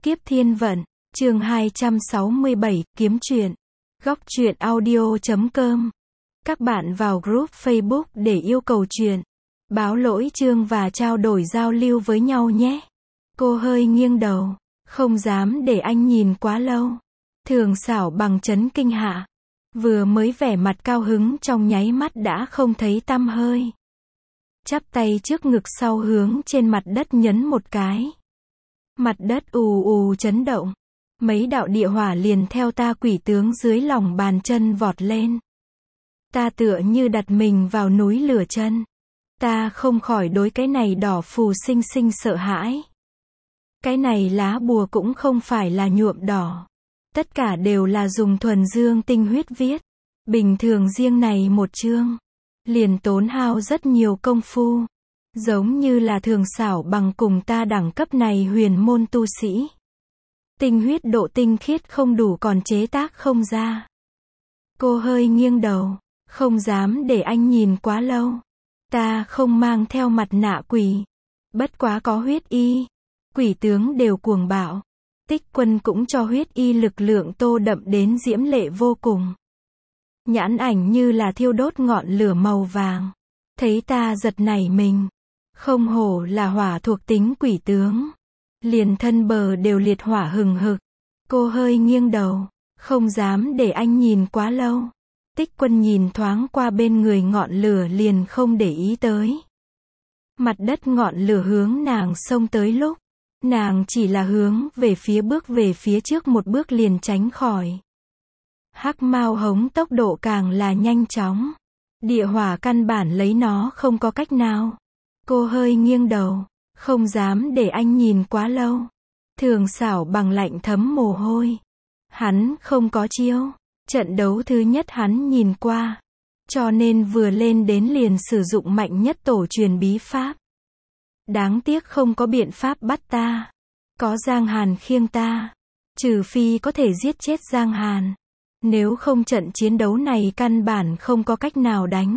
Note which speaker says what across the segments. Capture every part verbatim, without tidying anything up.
Speaker 1: Kiếp Thiên Vận, chương hai trăm sáu mươi bảy, kiếm chuyện. Góc truyện audio chấm com. Các bạn vào group Facebook để yêu cầu chuyện, báo lỗi chương và trao đổi giao lưu với nhau nhé. Cô hơi nghiêng đầu, không dám để anh nhìn quá lâu. Thường Xảo bằng chấn kinh hạ. Vừa mới vẻ mặt cao hứng trong nháy mắt đã không thấy tăm hơi. Chắp tay trước ngực sau hướng trên mặt đất nhấn một cái. Mặt đất ù ù chấn động. Mấy đạo địa hỏa liền theo ta quỷ tướng dưới lòng bàn chân vọt lên. Ta tựa như đặt mình vào núi lửa chân. Ta không khỏi đối cái này đỏ phù sinh sinh sợ hãi. Cái này lá bùa cũng không phải là nhuộm đỏ. Tất cả đều là dùng thuần dương tinh huyết viết. Bình thường riêng này một chương liền tốn hao rất nhiều công phu. Giống như là Thường Xảo bằng cùng ta đẳng cấp này huyền môn tu sĩ. Tinh huyết độ tinh khiết không đủ còn chế tác không ra. Cô hơi nghiêng đầu, không dám để anh nhìn quá lâu. Ta không mang theo mặt nạ quỷ. Bất quá có huyết y. Quỷ tướng đều cuồng bạo. Tích Quân cũng cho huyết y lực lượng tô đậm đến diễm lệ vô cùng. Nhãn ảnh như là thiêu đốt ngọn lửa màu vàng. Thấy ta giật nảy mình. Không hổ là hỏa thuộc tính quỷ tướng. Liền thân bờ đều liệt hỏa hừng hực. Cô hơi nghiêng đầu, không dám để anh nhìn quá lâu. Tích Quân nhìn thoáng qua bên người ngọn lửa liền không để ý tới. Mặt đất ngọn lửa hướng nàng xông tới lúc. Nàng chỉ là hướng về phía bước về phía trước một bước liền tránh khỏi. Hắc Mao Hống tốc độ càng là nhanh chóng. Địa hỏa căn bản lấy nó không có cách nào. Cô hơi nghiêng đầu, không dám để anh nhìn quá lâu. Thường Xảo bằng lạnh thấm mồ hôi. Hắn không có chiêu. Trận đấu thứ nhất hắn nhìn qua. Cho nên vừa lên đến liền sử dụng mạnh nhất tổ truyền bí pháp. Đáng tiếc không có biện pháp bắt ta. Có Giang Hàn khiêng ta. Trừ phi có thể giết chết Giang Hàn. Nếu không trận chiến đấu này căn bản không có cách nào đánh.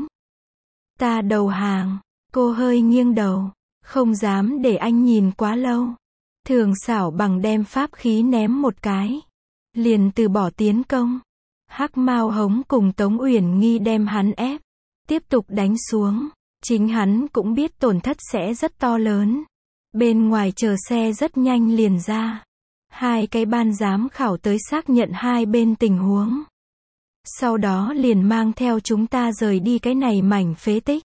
Speaker 1: Ta đầu hàng. Cô hơi nghiêng đầu. Không dám để anh nhìn quá lâu. Thường Xảo bằng đem pháp khí ném một cái. Liền từ bỏ tiến công. Hắc Mao Hống cùng Tống Uyển Nghi đem hắn ép. Tiếp tục đánh xuống. Chính hắn cũng biết tổn thất sẽ rất to lớn. Bên ngoài chờ xe rất nhanh liền ra. Hai cái ban giám khảo tới xác nhận hai bên tình huống. Sau đó liền mang theo chúng ta rời đi cái này mảnh phế tích.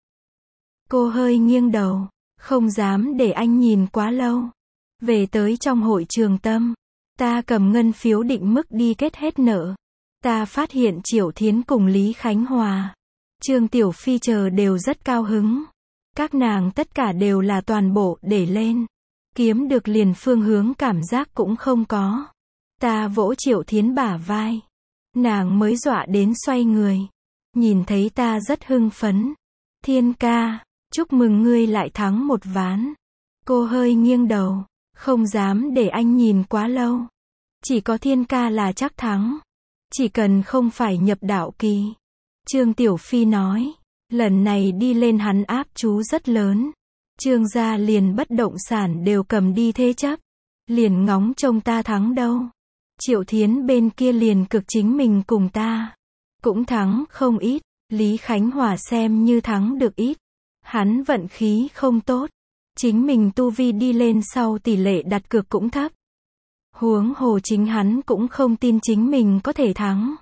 Speaker 1: Cô hơi nghiêng đầu. Không dám để anh nhìn quá lâu. Về tới trong hội trường tâm. Ta cầm ngân phiếu định mức đi kết hết nợ. Ta phát hiện Triệu Thiến cùng Lý Khánh Hòa, Trương Tiểu Phi chờ đều rất cao hứng. Các nàng tất cả đều là toàn bộ để lên. Kiếm được liền phương hướng cảm giác cũng không có. Ta vỗ Triệu Thiến bả vai. Nàng mới dọa đến xoay người. Nhìn thấy ta rất hưng phấn. Thiên ca, chúc mừng ngươi lại thắng một ván. Cô hơi nghiêng đầu. Không dám để anh nhìn quá lâu. Chỉ có Thiên ca là chắc thắng. Chỉ cần không phải nhập đạo kỳ. Trương Tiểu Phi nói. Lần này đi lên hắn áp chú rất lớn. Trương gia liền bất động sản đều cầm đi thế chấp. Liền ngóng trông ta thắng đâu. Triệu Thiến bên kia liền cực chính mình cùng ta. Cũng thắng không ít. Lý Khánh Hòa xem như thắng được ít. Hắn vận khí không tốt. Chính mình tu vi đi lên sau tỷ lệ đặt cược cũng thấp. Huống hồ chính hắn cũng không tin chính mình có thể thắng.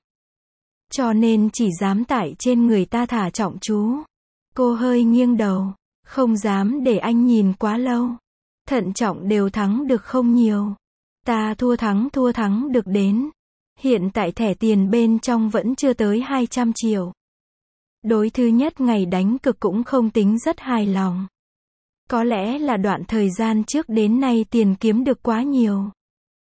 Speaker 1: Cho nên chỉ dám tại trên người ta thả trọng chú. Cô hơi nghiêng đầu. Không dám để anh nhìn quá lâu. Thận trọng đều thắng được không nhiều. Ta thua thắng thua thắng được đến. Hiện tại thẻ tiền bên trong vẫn chưa tới hai trăm triệu. Đối thứ nhất ngày đánh cực cũng không tính rất hài lòng. Có lẽ là đoạn thời gian trước đến nay tiền kiếm được quá nhiều.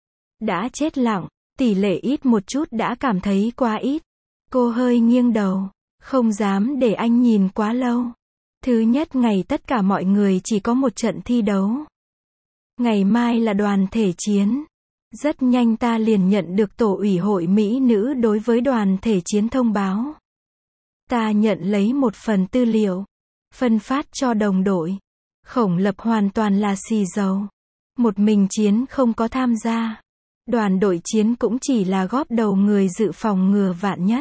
Speaker 1: Đã chết lặng, tỷ lệ ít một chút đã cảm thấy quá ít. Cô hơi nghiêng đầu, không dám để anh nhìn quá lâu. Thứ nhất ngày tất cả mọi người chỉ có một trận thi đấu. Ngày mai là đoàn thể chiến. Rất nhanh ta liền nhận được tổ ủy hội Mỹ nữ đối với đoàn thể chiến thông báo. Ta nhận lấy một phần tư liệu. Phân phát cho đồng đội. Khổng Lập hoàn toàn là xì dầu. Một mình chiến không có tham gia. Đoàn đội chiến cũng chỉ là góp đầu người dự phòng ngừa vạn nhất.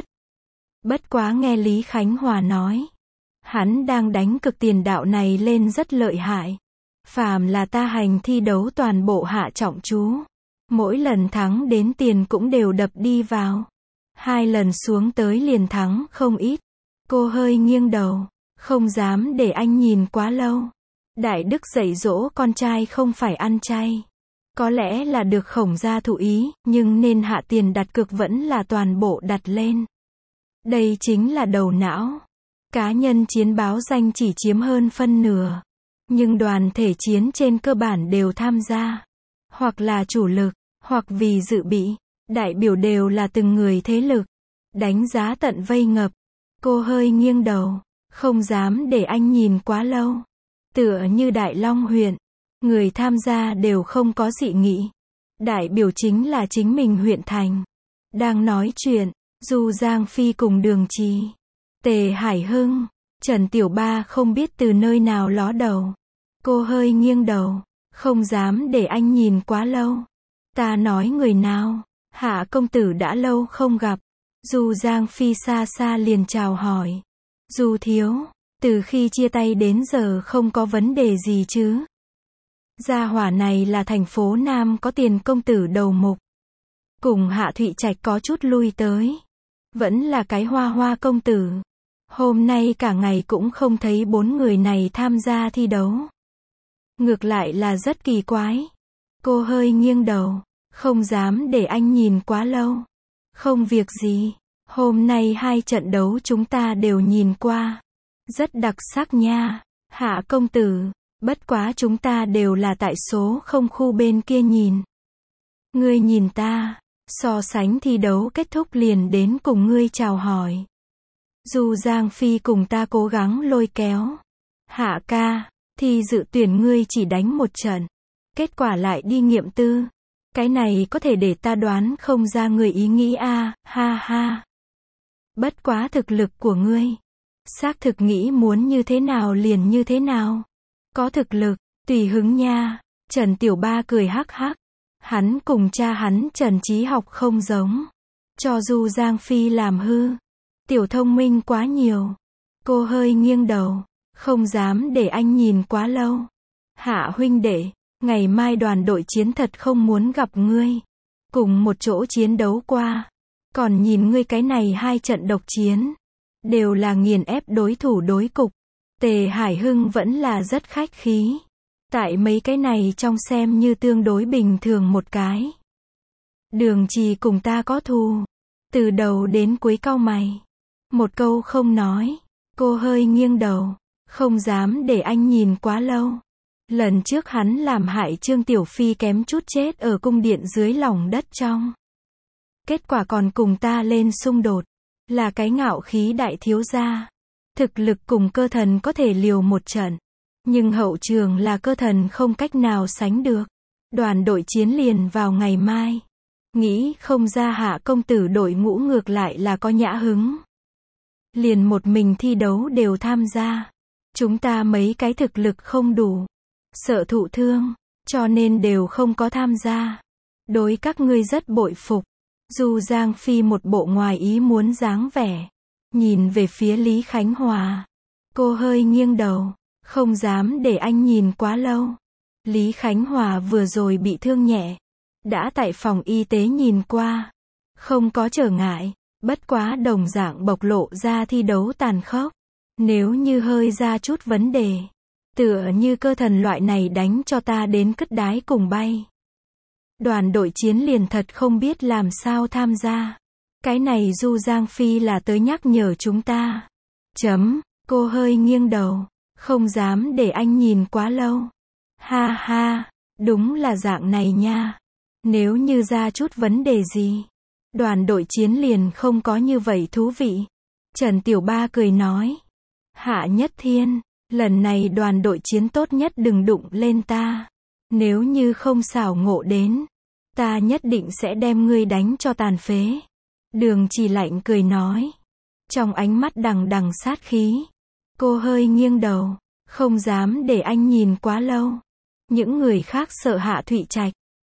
Speaker 1: Bất quá nghe Lý Khánh Hòa nói, hắn đang đánh cực tiền đạo này lên rất lợi hại. Phàm là ta hành thi đấu toàn bộ hạ trọng chú. Mỗi lần thắng đến tiền cũng đều đập đi vào. Hai lần xuống tới liền thắng không ít. Cô hơi nghiêng đầu, không dám để anh nhìn quá lâu. Đại Đức dạy dỗ con trai không phải ăn chay. Có lẽ là được Khổng gia thụ ý, nhưng nên hạ tiền đặt cược vẫn là toàn bộ đặt lên. Đây chính là đầu não. Cá nhân chiến báo danh chỉ chiếm hơn phân nửa. Nhưng đoàn thể chiến trên cơ bản đều tham gia. Hoặc là chủ lực, hoặc vì dự bị. Đại biểu đều là từng người thế lực. Đánh giá tận vây ngập. Cô hơi nghiêng đầu, không dám để anh nhìn quá lâu. Tựa như Đại Long huyện. Người tham gia đều không có dị nghị. Đại biểu chính là chính mình huyện thành. Đang nói chuyện, Du Giang Phi cùng Đường Trì, Tề Hải Hưng, Trần Tiểu Ba không biết từ nơi nào ló đầu. Cô hơi nghiêng đầu, không dám để anh nhìn quá lâu. Ta nói người nào? Hạ công tử đã lâu không gặp. Du Giang Phi xa xa liền chào hỏi. Du thiếu, từ khi chia tay đến giờ không có vấn đề gì chứ? Gia hỏa này là thành phố Nam có tiền công tử đầu mục. Cùng Hạ Thụy Trạch có chút lui tới. Vẫn là cái hoa hoa công tử. Hôm nay cả ngày cũng không thấy bốn người này tham gia thi đấu. Ngược lại là rất kỳ quái. Cô hơi nghiêng đầu, không dám để anh nhìn quá lâu. Không việc gì, hôm nay hai trận đấu chúng ta đều nhìn qua. Rất đặc sắc nha, Hạ công tử. Bất quá chúng ta đều là tại số không khu bên kia nhìn. Ngươi nhìn ta, so sánh thi đấu kết thúc liền đến cùng ngươi chào hỏi. Du Giang Phi cùng ta cố gắng lôi kéo. Hạ ca, thi dự tuyển ngươi chỉ đánh một trận. Kết quả lại đi nghiệm tư. Cái này có thể để ta đoán không ra người ý nghĩ a, à, ha ha. Bất quá thực lực của ngươi. Xác thực nghĩ muốn như thế nào liền như thế nào. Có thực lực, tùy hứng nha. Trần Tiểu Ba cười hắc hắc. Hắn cùng cha hắn Trần Trí Học không giống. Cho Du Giang Phi làm hư. Tiểu thông minh quá nhiều. Cô hơi nghiêng đầu, không dám để anh nhìn quá lâu. Hạ huynh đệ, ngày mai đoàn đội chiến thật không muốn gặp ngươi. Cùng một chỗ chiến đấu qua. Còn nhìn ngươi cái này hai trận độc chiến. Đều là nghiền ép đối thủ đối cục. Tề Hải Hưng vẫn là rất khách khí. Tại mấy cái này trong xem như tương đối bình thường một cái. Đường Trì cùng ta có thù. Từ đầu đến cuối cau mày. Một câu không nói. Cô hơi nghiêng đầu. Không dám để anh nhìn quá lâu. Lần trước hắn làm hại Trương Tiểu Phi kém chút chết ở cung điện dưới lòng đất trong. Kết quả còn cùng ta lên xung đột. Là cái ngạo khí đại thiếu gia. Thực lực cùng cơ thần có thể liều một trận. Nhưng hậu trường là cơ thần không cách nào sánh được. Đoàn đội chiến liền vào ngày mai. Nghĩ không ra Hạ công tử đội ngũ ngược lại là có nhã hứng. Liền một mình thi đấu đều tham gia. Chúng ta mấy cái thực lực không đủ. Sợ thụ thương. Cho nên đều không có tham gia. Đối các ngươi rất bội phục. Du Giang Phi một bộ ngoài ý muốn dáng vẻ. Nhìn về phía Lý Khánh Hòa. Cô hơi nghiêng đầu. Không dám để anh nhìn quá lâu. Lý Khánh Hòa vừa rồi bị thương nhẹ. Đã tại phòng y tế nhìn qua. Không có trở ngại. Bất quá đồng dạng bộc lộ ra thi đấu tàn khốc. Nếu như hơi ra chút vấn đề. Tựa như cơ thần loại này đánh cho ta đến cất đái cùng bay. Đoàn đội chiến liền thật không biết làm sao tham gia. Cái này Du Giang Phi là tới nhắc nhở chúng ta. Chấm, cô hơi nghiêng đầu. Không dám để anh nhìn quá lâu. Ha ha, đúng là dạng này nha. Nếu như ra chút vấn đề gì. Đoàn đội chiến liền không có như vậy thú vị. Trần Tiểu Ba cười nói. Hạ Nhất Thiên, lần này đoàn đội chiến tốt nhất đừng đụng lên ta. Nếu như không xảo ngộ đến. Ta nhất định sẽ đem ngươi đánh cho tàn phế. Đường Trì lạnh cười nói. Trong ánh mắt đằng đằng sát khí. Cô hơi nghiêng đầu. Không dám để anh nhìn quá lâu. Những người khác sợ Hạ Thụy Trạch.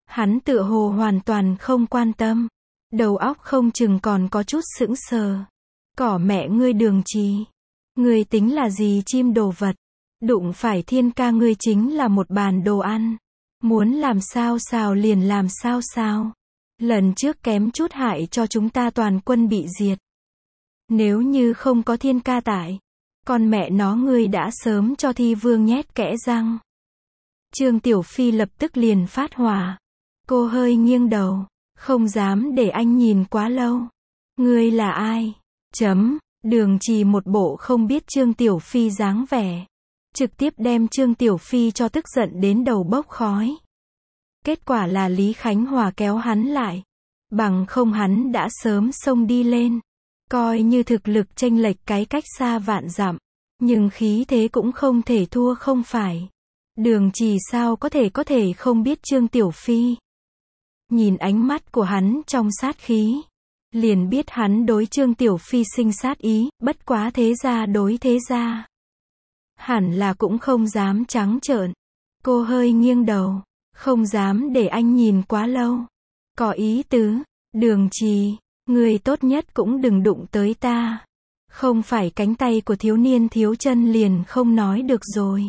Speaker 1: Hắn tựa hồ hoàn toàn không quan tâm. Đầu óc không chừng còn có chút sững sờ. Cỏ mẹ ngươi Đường Trì. Ngươi tính là gì chim đồ vật. Đụng phải Thiên ca ngươi chính là một bàn đồ ăn. Muốn làm sao xào liền làm sao xào. Lần trước kém chút hại cho chúng ta toàn quân bị diệt. Nếu như không có Thiên ca tại, con mẹ nó ngươi đã sớm cho Thi Vương nhét kẽ răng. Trương Tiểu Phi lập tức liền phát hỏa. Cô hơi nghiêng đầu, không dám để anh nhìn quá lâu. Ngươi là ai? Chấm, Đường Trì một bộ không biết Trương Tiểu Phi dáng vẻ. Trực tiếp đem Trương Tiểu Phi cho tức giận đến đầu bốc khói. Kết quả là Lý Khánh Hòa kéo hắn lại. Bằng không hắn đã sớm xông đi lên. Coi như thực lực chênh lệch cái cách xa vạn dặm. Nhưng khí thế cũng không thể thua không phải. Đường Trì sao có thể có thể không biết Trương Tiểu Phi. Nhìn ánh mắt của hắn trong sát khí. Liền biết hắn đối Trương Tiểu Phi sinh sát ý, bất quá thế gia đối thế gia. Hẳn là cũng không dám trắng trợn. Cô hơi nghiêng đầu. Không dám để anh nhìn quá lâu. Có ý tứ. Đường Trì, người tốt nhất cũng đừng đụng tới ta. Không phải cánh tay của thiếu niên thiếu chân liền không nói được rồi.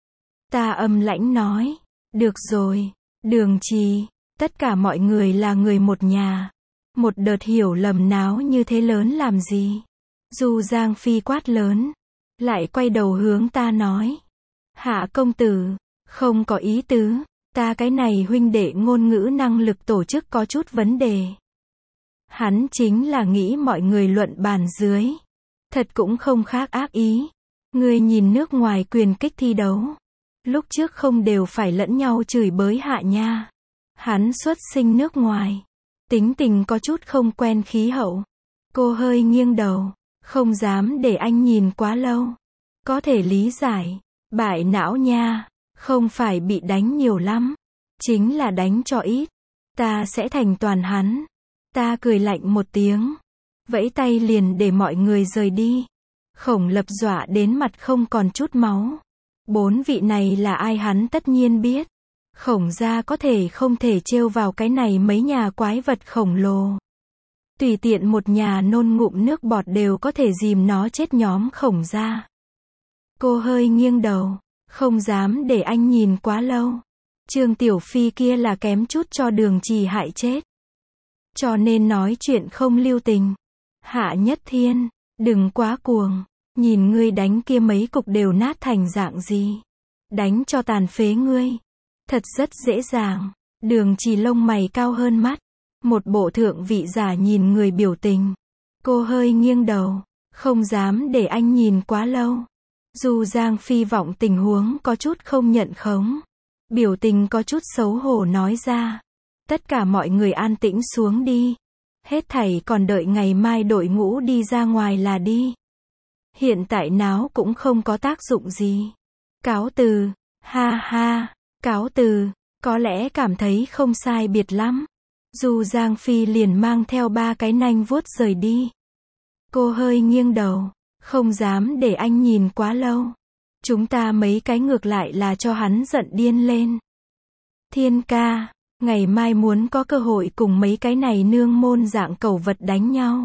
Speaker 1: Ta âm lãnh nói. Được rồi. Đường Trì, tất cả mọi người là người một nhà. Một đợt hiểu lầm náo như thế lớn làm gì. Du Giang Phi quát lớn. Lại quay đầu hướng ta nói. Hạ công tử, không có ý tứ. Ta cái này huynh đệ ngôn ngữ năng lực tổ chức có chút vấn đề. Hắn chính là nghĩ mọi người luận bàn dưới. Thật cũng không khác ác ý. Người nhìn nước ngoài quyền kích thi đấu. Lúc trước không đều phải lẫn nhau chửi bới hạ nha. Hắn xuất sinh nước ngoài. Tính tình có chút không quen khí hậu. Cô hơi nghiêng đầu. Không dám để anh nhìn quá lâu. Có thể lý giải. Bại não nha. Không phải bị đánh nhiều lắm. Chính là đánh cho ít. Ta sẽ thành toàn hắn. Ta cười lạnh một tiếng. Vẫy tay liền để mọi người rời đi. Khổng Lập dọa đến mặt không còn chút máu. Bốn vị này là ai hắn tất nhiên biết. Khổng gia có thể không thể trêu vào cái này mấy nhà quái vật khổng lồ. Tùy tiện một nhà nôn ngụm nước bọt đều có thể dìm nó chết nhóm Khổng gia. Cô hơi nghiêng đầu. Không dám để anh nhìn quá lâu. Trương Tiểu Phi kia là kém chút cho Đường Trì hại chết. Cho nên nói chuyện không lưu tình. Hạ Nhất Thiên, đừng quá cuồng. Nhìn ngươi đánh kia mấy cục đều nát thành dạng gì. Đánh cho tàn phế ngươi. Thật rất dễ dàng. Đường Trì lông mày cao hơn mắt. Một bộ thượng vị giả nhìn người biểu tình. Cô hơi nghiêng đầu. Không dám để anh nhìn quá lâu. Du Giang Phi vọng tình huống có chút không nhận khống. Biểu tình có chút xấu hổ nói ra. Tất cả mọi người an tĩnh xuống đi. Hết thảy còn đợi ngày mai đội ngũ đi ra ngoài là đi. Hiện tại náo cũng không có tác dụng gì. Cáo từ. Ha ha. Cáo từ. Có lẽ cảm thấy không sai biệt lắm. Du Giang Phi liền mang theo ba cái nanh vuốt rời đi. Cô hơi nghiêng đầu. Không dám để anh nhìn quá lâu. Chúng ta mấy cái ngược lại là cho hắn giận điên lên. Thiên ca, ngày mai muốn có cơ hội cùng mấy cái này nương môn dạng cẩu vật đánh nhau.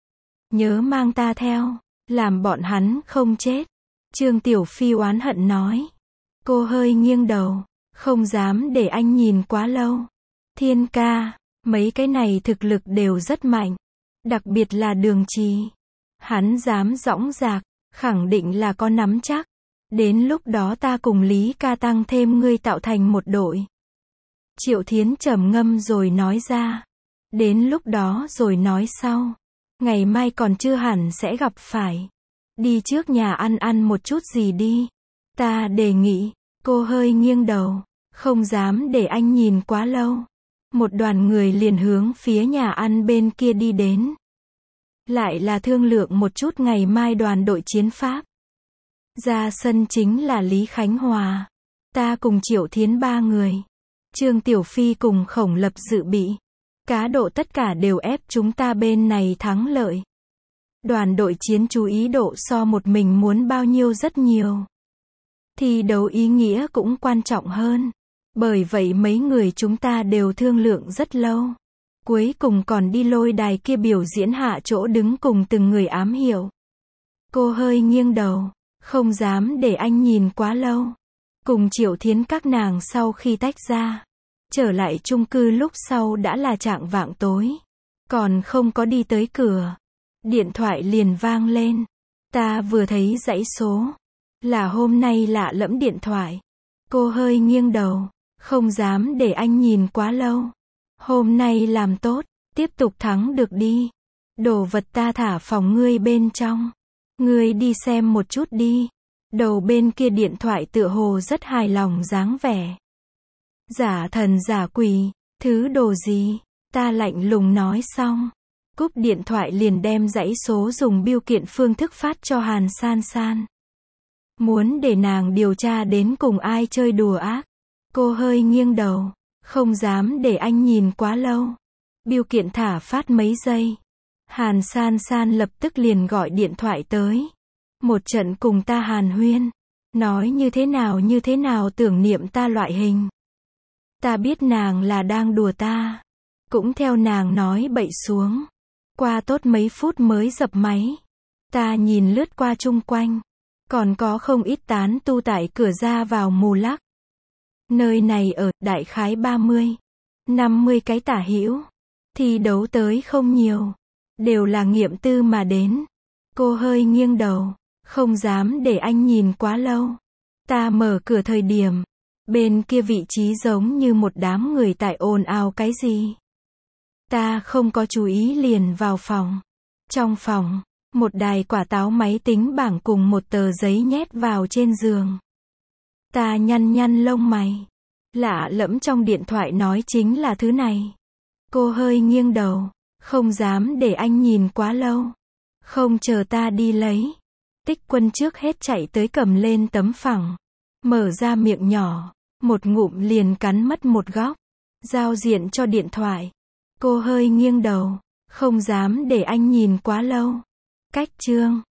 Speaker 1: Nhớ mang ta theo, làm bọn hắn không chết. Trương Tiểu Phi oán hận nói. Cô hơi nghiêng đầu, không dám để anh nhìn quá lâu. Thiên ca, mấy cái này thực lực đều rất mạnh. Đặc biệt là Đường Trì. Hắn dám dõng dạc, khẳng định là có nắm chắc. Đến lúc đó ta cùng Lý ca tăng thêm ngươi tạo thành một đội. Triệu Thiến trầm ngâm rồi nói ra. Đến lúc đó rồi nói sau. Ngày mai còn chưa hẳn sẽ gặp phải. Đi trước nhà ăn ăn một chút gì đi. Ta đề nghị. Cô hơi nghiêng đầu. Không dám để anh nhìn quá lâu. Một đoàn người liền hướng phía nhà ăn bên kia đi đến. Lại là thương lượng một chút ngày mai đoàn đội chiến pháp. Ra sân chính là Lý Khánh Hòa. Ta cùng Triệu Thiến ba người. Trương Tiểu Phi cùng Khổng Lập dự bị. Cá độ tất cả đều ép chúng ta bên này thắng lợi. Đoàn đội chiến chú ý độ so một mình muốn bao nhiêu rất nhiều. Thi đấu ý nghĩa cũng quan trọng hơn. Bởi vậy mấy người chúng ta đều thương lượng rất lâu. Cuối cùng còn đi lôi đài kia biểu diễn hạ chỗ đứng cùng từng người ám hiệu. Cô hơi nghiêng đầu, không dám để anh nhìn quá lâu. Cùng Triệu Thiến các nàng sau khi tách ra, trở lại chung cư lúc sau đã là chạng vạng tối. Còn không có đi tới cửa, điện thoại liền vang lên. Ta vừa thấy dãy số, là hôm nay lạ lẫm điện thoại. Cô hơi nghiêng đầu, không dám để anh nhìn quá lâu. Hôm nay làm tốt, tiếp tục thắng được đi. Đồ vật ta thả phòng ngươi bên trong. Ngươi đi xem một chút đi. Đầu bên kia điện thoại tựa hồ rất hài lòng dáng vẻ. Giả thần giả quỷ, thứ đồ gì? Ta lạnh lùng nói xong. Cúp điện thoại liền đem dãy số dùng bưu kiện phương thức phát cho Hàn San San. Muốn để nàng điều tra đến cùng ai chơi đùa ác. Cô hơi nghiêng đầu, không dám để anh nhìn quá lâu. Bưu kiện thả phát mấy giây. Hàn San San lập tức liền gọi điện thoại tới. Một trận cùng ta hàn huyên. Nói như thế nào như thế nào tưởng niệm ta loại hình. Ta biết nàng là đang đùa ta. Cũng theo nàng nói bậy xuống. Qua tốt mấy phút mới dập máy. Ta nhìn lướt qua chung quanh. Còn có không ít tán tu tại cửa ra vào mù lắc. Nơi này ở đại khái ba mươi, năm mươi cái tả hữu. Thi đấu tới không nhiều. Đều là nghiệm tư mà đến. Cô hơi nghiêng đầu. Không dám để anh nhìn quá lâu. Ta mở cửa thời điểm. Bên kia vị trí giống như một đám người tại ồn ào cái gì. Ta không có chú ý liền vào phòng. Trong phòng, một đài quả táo máy tính bảng cùng một tờ giấy nhét vào trên giường. Ta nhăn nhăn lông mày. Lạ lẫm trong điện thoại nói chính là thứ này. Cô hơi nghiêng đầu. Không dám để anh nhìn quá lâu. Không chờ ta đi lấy. Tích Quân trước hết chạy tới cầm lên tấm phẳng. Mở ra miệng nhỏ. Một ngụm liền cắn mất một góc. Giao diện cho điện thoại. Cô hơi nghiêng đầu. Không dám để anh nhìn quá lâu. Cách chương.